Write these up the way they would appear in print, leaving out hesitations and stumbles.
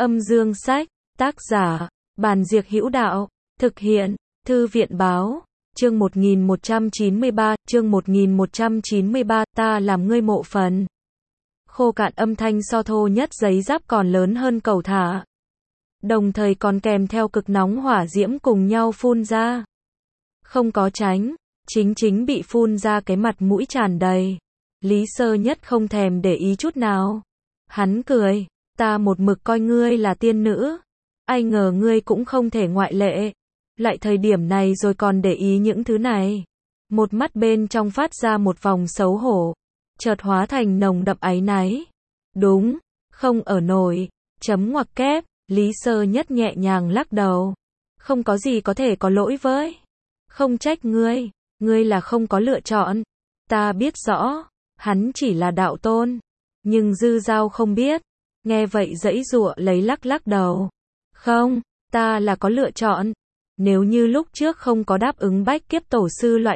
Âm dương sách, tác giả, Bàn Diệc Hữu Đạo, thực hiện, Thư viện báo, chương 1193, ta làm ngươi mộ phần. Khô cạn âm thanh so thô nhất giấy giáp còn lớn hơn cầu thả. Đồng thời còn kèm theo cực nóng hỏa diễm cùng nhau phun ra. Không có tránh, chính bị phun ra cái mặt mũi tràn đầy. Lý Sơ Nhất không thèm để ý chút nào. Hắn cười, ta một mực coi ngươi là tiên nữ. Ai ngờ ngươi cũng không thể ngoại lệ. Lại thời điểm này rồi còn để ý những thứ này. Một mắt bên trong phát ra một vòng xấu hổ. Chợt hóa thành nồng đậm áy náy. Đúng, không ở nổi. Chấm ngoặc kép, Lý Sơ Nhất nhẹ nhàng lắc đầu. Không có gì có thể có lỗi với. Không trách ngươi, ngươi là không có lựa chọn. Ta biết rõ, hắn chỉ là đạo tôn. Nhưng Dư Dao không biết. Nghe vậy giãy giụa lấy lắc đầu. Không, ta là có lựa chọn. Nếu như lúc trước không có đáp ứng bách kiếp tổ sư loại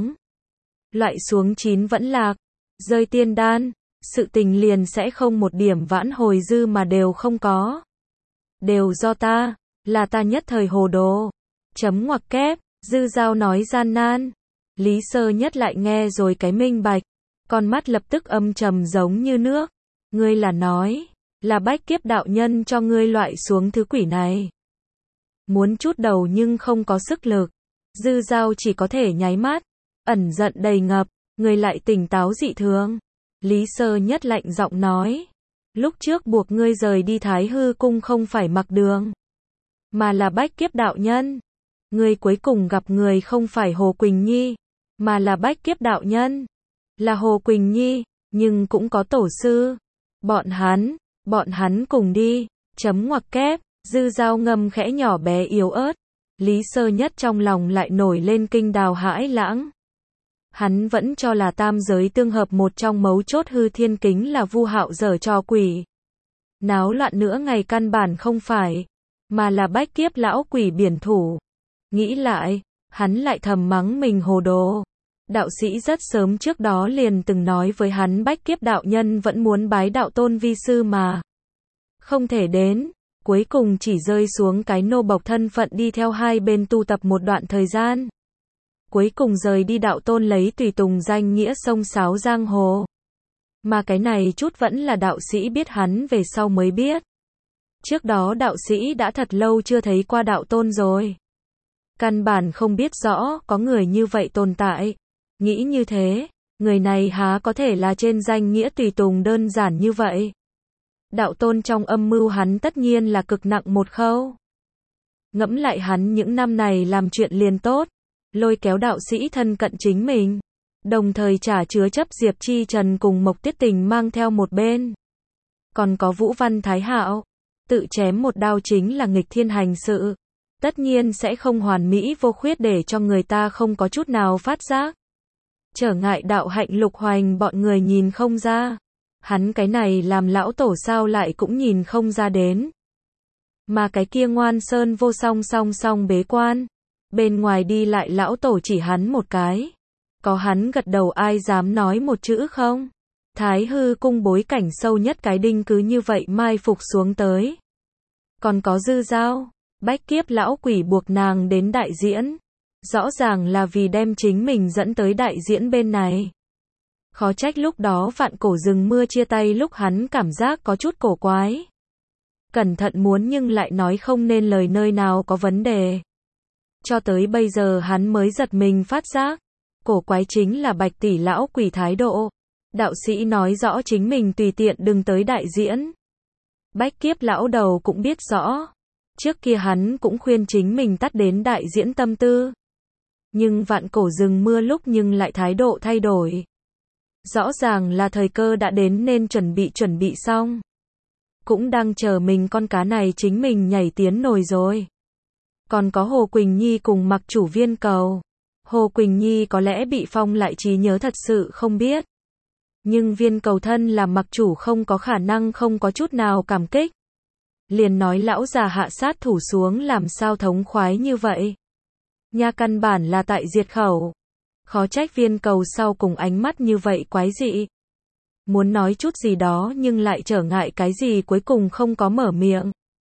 xuống 9 vẫn lạc, rơi tiên đan, sự tình liền sẽ không một điểm vãn hồi dư mà đều không có. Đều do ta, là ta nhất thời hồ đồ. Chấm ngoặc kép, Dư Dao nói gian nan. Lý Sơ Nhất lại nghe rồi cái minh bạch, con mắt lập tức âm trầm giống như nước. Ngươi là nói, là bách kiếp đạo nhân cho ngươi loại xuống thứ quỷ này. Muốn chút đầu nhưng không có sức lực. Dư Dao chỉ có thể nháy mắt, ẩn giận đầy ngập, người lại tỉnh táo dị thường. Lý Sơ Nhất lạnh giọng nói, lúc trước buộc ngươi rời đi Thái Hư cung không phải Mặc Đường, mà là bách kiếp đạo nhân. Ngươi cuối cùng gặp người không phải Hồ Quỳnh Nhi, mà là bách kiếp đạo nhân. Là Hồ Quỳnh Nhi, nhưng cũng có tổ sư. Bọn hắn cùng đi. Chấm ngoặc kép, Dư Dao ngâm khẽ nhỏ bé yếu ớt. Lý Sơ Nhất trong lòng lại nổi lên kinh đào hãi lãng. Hắn vẫn cho là tam giới tương hợp một trong mấu chốt hư thiên kính là Vu Hạo giở trò quỷ. Náo loạn nữa ngày căn bản không phải, mà là bách kiếp lão quỷ biển thủ. Nghĩ lại, hắn lại thầm mắng mình hồ đồ. Đạo sĩ rất sớm trước đó liền từng nói với hắn bách kiếp đạo nhân vẫn muốn bái đạo tôn vi sư mà không thể đến, cuối cùng chỉ rơi xuống cái nô bộc thân phận đi theo hai bên tu tập một đoạn thời gian. Cuối cùng rời đi đạo tôn lấy tùy tùng danh nghĩa xông xáo giang hồ. Mà cái này chút vẫn là đạo sĩ biết hắn về sau mới biết. Trước đó đạo sĩ đã thật lâu chưa thấy qua đạo tôn rồi. Căn bản không biết rõ có người như vậy tồn tại. Nghĩ như thế, người này há có thể là trên danh nghĩa tùy tùng đơn giản như vậy. Đạo tôn trong âm mưu hắn tất nhiên là cực nặng một khâu. Ngẫm lại hắn những năm này làm chuyện liền tốt, lôi kéo đạo sĩ thân cận chính mình, đồng thời trả chứa chấp Diệp Chi Trần cùng Mộc Tiết Tình mang theo một bên. Còn có Vũ Văn Thái Hạo, tự chém một đao chính là nghịch thiên hành sự, tất nhiên sẽ không hoàn mỹ vô khuyết để cho người ta không có chút nào phát giác. Trở ngại đạo hạnh Lục Hoành bọn người nhìn không ra. Hắn cái này làm lão tổ sao lại cũng nhìn không ra đến. Mà cái kia Ngoan Sơn Vô song bế quan. Bên ngoài đi lại lão tổ chỉ hắn một cái. Có hắn gật đầu ai dám nói một chữ không? Thái Hư cung bối cảnh sâu nhất cái đinh cứ như vậy mai phục xuống tới. Còn có Dư Dao, bách kiếp lão quỷ buộc nàng đến đại diễn. Rõ ràng là vì đem chính mình dẫn tới đại diễn bên này. Khó trách lúc đó Vạn Cổ Rừng Mưa chia tay lúc hắn cảm giác có chút cổ quái. Cẩn thận muốn nhưng lại nói không nên lời nơi nào có vấn đề. Cho tới bây giờ hắn mới giật mình phát giác. Cổ quái chính là Bạch tỷ lão quỷ thái độ. Đạo sĩ nói rõ chính mình tùy tiện đừng tới đại diễn. Bách kiếp lão đầu cũng biết rõ. Trước kia hắn cũng khuyên chính mình tắt đến đại diễn tâm tư. Nhưng Vạn Cổ Rừng Mưa lúc nhưng lại thái độ thay đổi. Rõ ràng là thời cơ đã đến nên chuẩn bị xong. Cũng đang chờ mình con cá này chính mình nhảy tiến nồi rồi. Còn có Hồ Quỳnh Nhi cùng Mặc chủ viên cầu. Hồ Quỳnh Nhi có lẽ bị phong lại trí nhớ thật sự không biết. Nhưng viên cầu thân là Mặc chủ không có khả năng không có chút nào cảm kích. Liền nói lão già hạ sát thủ xuống làm sao thống khoái như vậy. Nha căn bản là tại diệt khẩu. Khó trách viên cầu sau cùng ánh mắt như vậy quái dị. Muốn nói chút gì đó nhưng lại trở ngại cái gì cuối cùng không có mở miệng.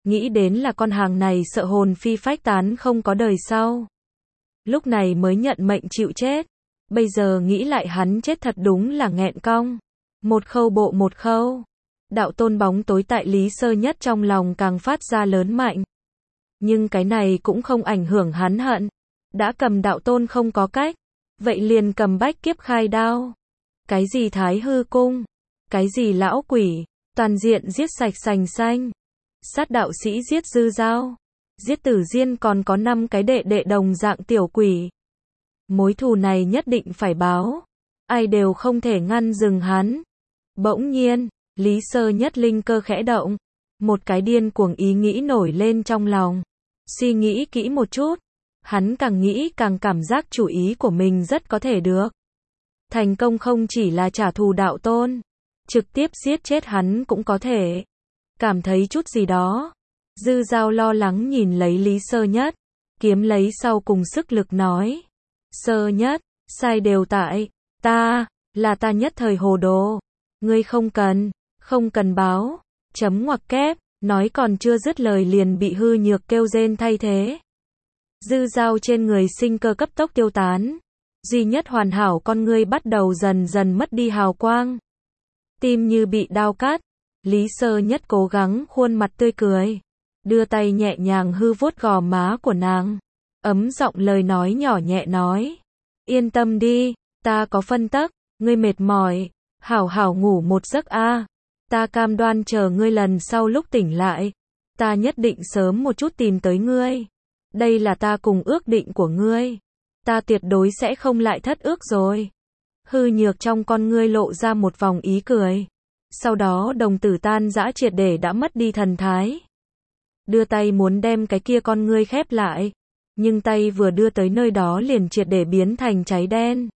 nghĩ đến là con hàng này sợ hồn phi phách tán không có đời sau. Lúc này mới nhận mệnh chịu chết. Bây giờ nghĩ lại hắn chết thật đúng là nghẹn cong. Một khâu bộ một khâu. Đạo tôn bóng tối tại Lý Sơ Nhất trong lòng càng phát ra lớn mạnh. Nhưng cái này cũng không ảnh hưởng hắn hận. Đã cầm đạo tôn không có cách. Vậy liền cầm bách kiếp khai đao. Cái gì thái hư cung. Cái gì lão quỷ. Toàn diện giết sạch sành xanh. Sát đạo sĩ giết Dư Dao. Giết Tử Diên còn có 5 cái đệ đệ đồng dạng tiểu quỷ. Mối thù này nhất định phải báo. Ai đều không thể ngăn dừng hắn. Bỗng nhiên, Lý Sơ Nhất linh cơ khẽ động. Một cái điên cuồng ý nghĩ nổi lên trong lòng. Suy nghĩ kỹ một chút. Hắn càng nghĩ càng cảm giác chủ ý của mình rất có thể được. Thành công không chỉ là trả thù đạo tôn. Trực tiếp giết chết hắn cũng có thể. Cảm thấy chút gì đó. Dư Dao lo lắng nhìn lấy Lý Sơ Nhất. Kiếm lấy sau cùng sức lực nói. Sơ Nhất, sai đều tại ta, là ta nhất thời hồ đồ. Ngươi không cần báo. Chấm ngoặc kép, nói còn chưa dứt lời liền bị hư nhược kêu rên thay thế. Dư Dao trên người sinh cơ cấp tốc tiêu tán. Duy nhất hoàn hảo con ngươi bắt đầu dần dần mất đi hào quang. Tim như bị đao cắt. Lý Sơ Nhất cố gắng khuôn mặt tươi cười. Đưa tay nhẹ nhàng hư vuốt gò má của nàng. Ấm giọng lời nói nhỏ nhẹ nói. Yên tâm đi, ta có phân tắc, ngươi mệt mỏi. Hảo hảo ngủ một giấc a. Ta cam đoan chờ ngươi lần sau lúc tỉnh lại. Ta nhất định sớm một chút tìm tới ngươi. Đây là ta cùng ước định của ngươi. Ta tuyệt đối sẽ không lại thất ước rồi. Hư nhược trong con ngươi lộ ra một vòng ý cười. Sau đó đồng tử tan rã triệt để đã mất đi thần thái. Đưa tay muốn đem cái kia con ngươi khép lại. Nhưng tay vừa đưa tới nơi đó liền triệt để biến thành cháy đen.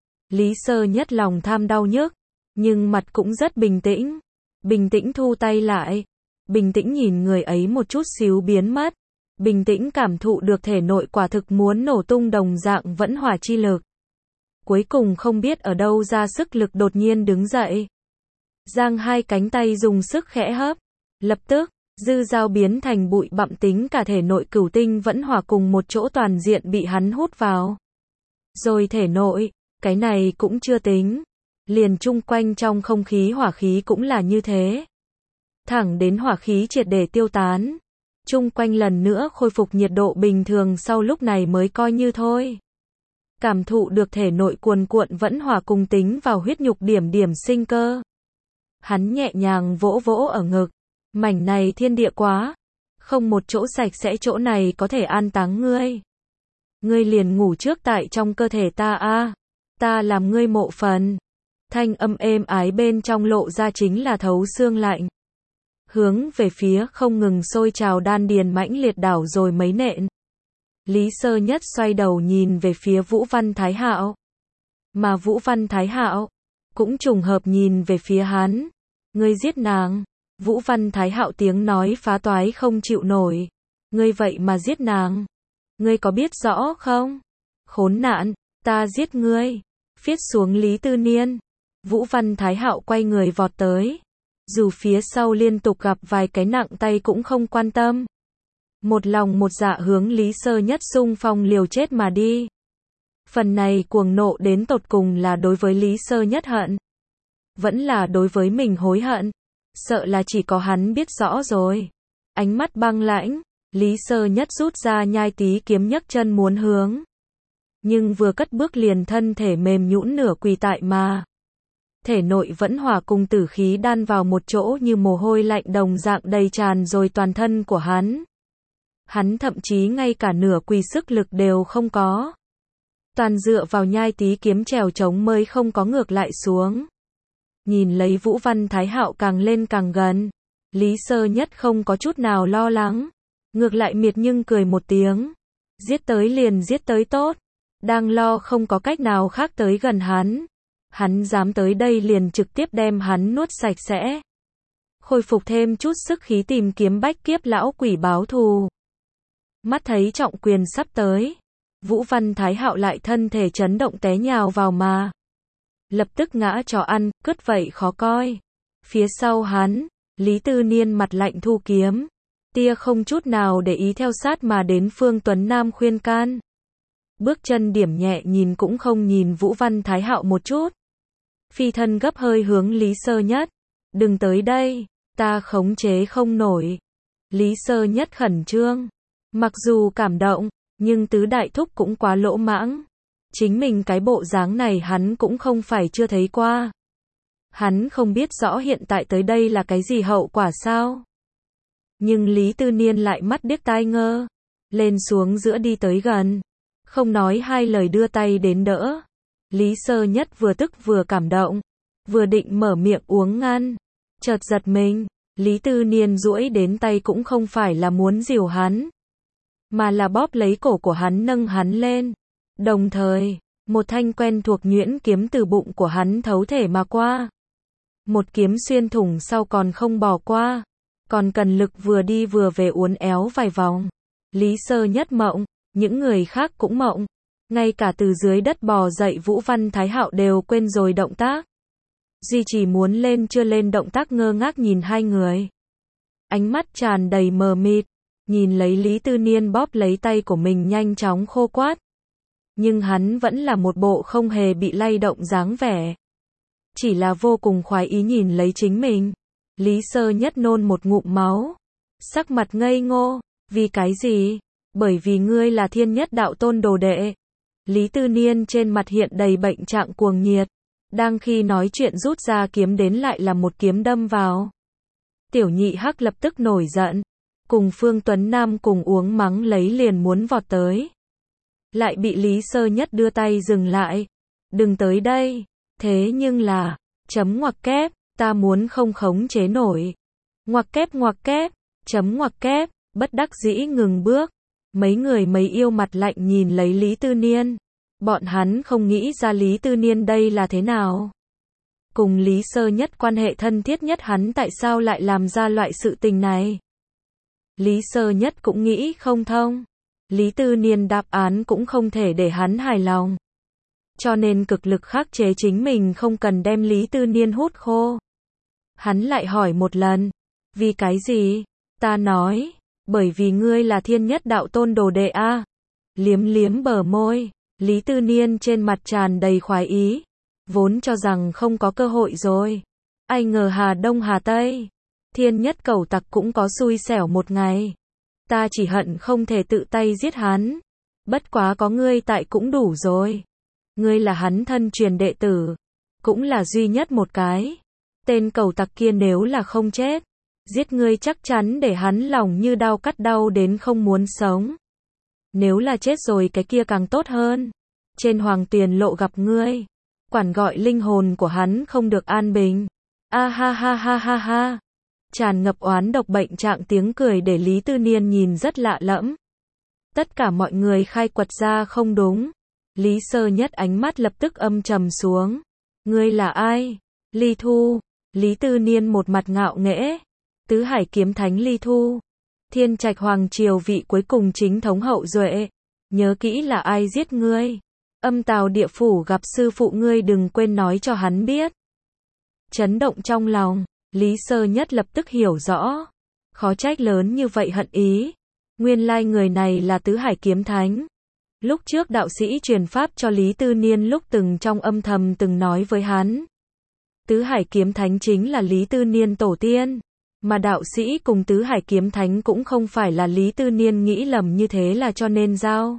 Lý Sơ Nhất lòng tham đau nhức. Nhưng mặt cũng rất bình tĩnh. Bình tĩnh thu tay lại. Bình tĩnh nhìn người ấy một chút xíu biến mất. Bình tĩnh cảm thụ được thể nội quả thực muốn nổ tung đồng dạng vẫn hỏa chi lực. Cuối cùng không biết ở đâu ra sức lực đột nhiên đứng dậy. Giang hai cánh tay dùng sức khẽ hấp. Lập tức, Dư Dao biến thành bụi bặm tính cả thể nội cửu tinh vẫn hỏa cùng một chỗ toàn diện bị hắn hút vào. Rồi thể nội, cái này cũng chưa tính. Liền chung quanh trong không khí hỏa khí cũng là như thế. Thẳng đến hỏa khí triệt để tiêu tán. Chung quanh lần nữa khôi phục nhiệt độ bình thường sau lúc này mới coi như thôi. Cảm thụ được thể nội cuồn cuộn vẫn hỏa cùng tính vào huyết nhục điểm điểm sinh cơ. Hắn nhẹ nhàng vỗ vỗ ở ngực. Mảnh này thiên địa quá. Không một chỗ sạch sẽ chỗ này có thể an táng ngươi. Ngươi liền ngủ trước tại trong cơ thể ta a. Ta làm ngươi mộ phần. Thanh âm êm ái bên trong lộ ra chính là thấu xương lạnh. Hướng về phía không ngừng sôi trào đan điền mãnh liệt đảo rồi mấy nện. Lý Sơ Nhất xoay đầu nhìn về phía Vũ Văn Thái Hạo. Mà Vũ Văn Thái Hạo cũng trùng hợp nhìn về phía hắn. Ngươi giết nàng. Vũ Văn Thái Hạo tiếng nói phá toái không chịu nổi. Ngươi vậy mà giết nàng. Ngươi có biết rõ không? Khốn nạn, ta giết ngươi. Phiết xuống Lý Tư Niên. Vũ Văn Thái Hạo quay người vọt tới. Dù phía sau liên tục gặp vài cái nặng tay cũng không quan tâm. Một lòng một dạ hướng Lý Sơ Nhất xung phong liều chết mà đi. Phần này cuồng nộ đến tột cùng là đối với Lý Sơ Nhất hận. Vẫn là đối với mình hối hận. Sợ là chỉ có hắn biết rõ rồi. Ánh mắt băng lãnh, Lý Sơ Nhất rút ra nhai tí kiếm nhấc chân muốn hướng. Nhưng vừa cất bước liền thân thể mềm nhũn nửa quỳ tại mà. Thể nội vẫn hỏa cùng tử khí đan vào một chỗ như mồ hôi lạnh đồng dạng đầy tràn rồi toàn thân của hắn. Hắn thậm chí ngay cả nửa quỳ sức lực đều không có. Toàn dựa vào nhai tí kiếm trèo trống mới không có ngược lại xuống. Nhìn lấy Vũ Văn Thái Hạo càng lên càng gần. Lý Sơ Nhất không có chút nào lo lắng. Ngược lại miệt nhưng cười một tiếng. Giết tới liền giết tới tốt. Đang lo không có cách nào khác tới gần hắn. Hắn dám tới đây liền trực tiếp đem hắn nuốt sạch sẽ. Khôi phục thêm chút sức khí tìm kiếm bách kiếp lão quỷ báo thù. Mắt thấy trọng quyền sắp tới. Vũ Văn Thái Hạo lại thân thể chấn động té nhào vào mà. Lập tức ngã chó ăn, cứt vậy khó coi. Phía sau hắn, Lý Tư Niên mặt lạnh thu kiếm. tia không chút nào để ý theo sát mà đến Phương Tuấn Nam khuyên can. Bước chân điểm nhẹ nhìn cũng không nhìn Vũ Văn Thái Hạo một chút. Phi thân gấp hơi hướng Lý Sơ Nhất. Đừng tới đây, ta khống chế không nổi. Lý Sơ Nhất khẩn trương. Mặc dù cảm động, nhưng tứ đại thúc cũng quá lỗ mãng. Chính mình cái bộ dáng này hắn cũng không phải chưa thấy qua. Hắn không biết rõ hiện tại tới đây là cái gì hậu quả sao. Nhưng Lý Tư Niên lại mắt điếc tai ngơ. Lên xuống giữa đi tới gần. Không nói hai lời đưa tay đến đỡ. Lý Sơ Nhất vừa tức vừa cảm động. Vừa định mở miệng uống ngăn. Chợt giật mình. Lý Tư Niên duỗi đến tay cũng không phải là muốn dìu hắn. Mà là bóp lấy cổ của hắn nâng hắn lên. Đồng thời, một thanh quen thuộc nhuyễn kiếm từ bụng của hắn thấu thể mà qua. Một kiếm xuyên thủng sau còn không bỏ qua. Còn cần lực vừa đi vừa về uốn éo vài vòng. Lý Sơ Nhất mộng, những người khác cũng mộng. Ngay cả từ dưới đất bò dậy Vũ Văn Thái Hạo đều quên rồi động tác. Duy chỉ muốn lên chưa lên động tác ngơ ngác nhìn hai người. Ánh mắt tràn đầy mờ mịt, nhìn lấy Lý Tư Niên bóp lấy tay của mình nhanh chóng khô quát. Nhưng hắn vẫn là một bộ không hề bị lay động dáng vẻ. Chỉ là vô cùng khoái ý nhìn lấy chính mình. Lý Sơ Nhất nôn một ngụm máu. Sắc mặt ngây ngô, vì cái gì? Bởi vì ngươi là Thiên Nhất Đạo Tôn đồ đệ. Lý Tư Niên trên mặt hiện đầy bệnh trạng cuồng nhiệt. Đang khi nói chuyện rút ra kiếm đến lại là một kiếm đâm vào. Tiểu Nhị Hắc lập tức nổi giận. Cùng Phương Tuấn Nam cùng uống mắng lấy liền muốn vọt tới. Lại bị Lý Sơ Nhất đưa tay dừng lại. Đừng tới đây. Thế nhưng là, chấm ngoặc kép, ta muốn không khống chế nổi. Ngoặc kép, chấm ngoặc kép, bất đắc dĩ ngừng bước. Mấy người mấy yêu mặt lạnh nhìn lấy Lý Tư Niên. Bọn hắn không nghĩ ra Lý Tư Niên đây là thế nào. Cùng Lý Sơ Nhất quan hệ thân thiết nhất hắn tại sao lại làm ra loại sự tình này. Lý Sơ Nhất cũng nghĩ không thông. Lý Tư Niên đáp án cũng không thể để hắn hài lòng. Cho nên cực lực khắc chế chính mình không cần đem Lý Tư Niên hút khô. Hắn lại hỏi một lần. Vì cái gì? Ta nói. Bởi vì ngươi là Thiên Nhất Đạo Tôn đồ đệ a. Liếm liếm bờ môi. Lý Tư Niên trên mặt tràn đầy khoái ý. Vốn cho rằng không có cơ hội rồi. Ai ngờ Hà Đông Hà Tây. Thiên Nhất Cẩu Tặc cũng có xui xẻo một ngày. Ta chỉ hận không thể tự tay giết hắn. Bất quá có ngươi tại cũng đủ rồi. Ngươi là hắn thân truyền đệ tử. Cũng là duy nhất một cái. Tên cẩu tặc kia nếu là không chết. Giết ngươi chắc chắn để hắn lòng như đau cắt đau đến không muốn sống. Nếu là chết rồi cái kia càng tốt hơn. Trên Hoàng Tuyền Lộ gặp ngươi. Quản gọi linh hồn của hắn không được an bình. A ha ha ha ha ha. Tràn ngập oán độc bệnh trạng tiếng cười để Lý Tư Niên nhìn rất lạ lẫm. Tất cả mọi người khai quật ra không đúng. Lý Sơ Nhất ánh mắt lập tức âm trầm xuống. Ngươi là ai? Ly Thu. Lý Tư Niên một mặt ngạo nghễ. Tứ Hải Kiếm Thánh Ly Thu. Thiên Trạch Hoàng Triều vị cuối cùng chính thống hậu duệ. Nhớ kỹ là ai giết ngươi. Âm Tào Địa Phủ gặp sư phụ ngươi đừng quên nói cho hắn biết. Chấn động trong lòng. Lý Sơ Nhất lập tức hiểu rõ. Khó trách lớn như vậy hận ý. Nguyên lai người này là Tứ Hải Kiếm Thánh. Lúc trước đạo sĩ truyền pháp cho Lý Tư Niên lúc từng trong âm thầm từng nói với hắn. Tứ Hải Kiếm Thánh chính là Lý Tư Niên tổ tiên. Mà đạo sĩ cùng Tứ Hải Kiếm Thánh cũng không phải là Lý Tư Niên nghĩ lầm như thế là cho nên giao.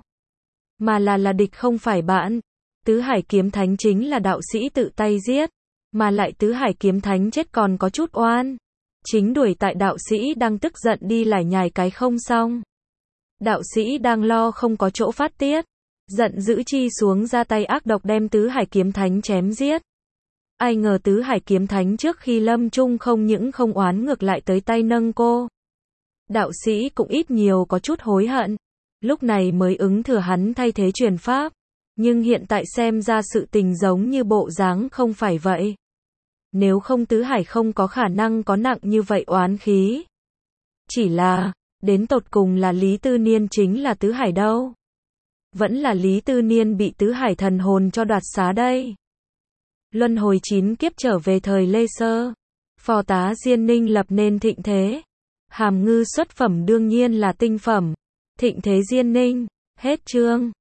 Mà là địch không phải bạn. Tứ Hải Kiếm Thánh chính là đạo sĩ tự tay giết. Mà lại Tứ Hải Kiếm Thánh chết còn có chút oan. Chính đuổi tại đạo sĩ đang tức giận đi lải nhải cái không xong. Đạo sĩ đang lo không có chỗ phát tiết. Giận dữ chi xuống ra tay ác độc đem Tứ Hải Kiếm Thánh chém giết. Ai ngờ Tứ Hải Kiếm Thánh trước khi lâm chung không những không oán ngược lại tới tay nâng cô. Đạo sĩ cũng ít nhiều có chút hối hận. Lúc này mới ứng thừa hắn thay thế truyền pháp. Nhưng hiện tại xem ra sự tình giống như bộ dáng không phải vậy. Nếu không Tứ Hải không có khả năng có nặng như vậy oán khí. Chỉ là, đến tột cùng là Lý Tư Niên chính là Tứ Hải đâu. Vẫn là Lý Tư Niên bị Tứ Hải thần hồn cho đoạt xá đây. Luân hồi 9 kiếp trở về thời Lê Sơ. Phò tá Diên Ninh lập nên thịnh thế. Hàm ngư xuất phẩm đương nhiên là tinh phẩm. Thịnh Thế Diên Ninh. Hết chương.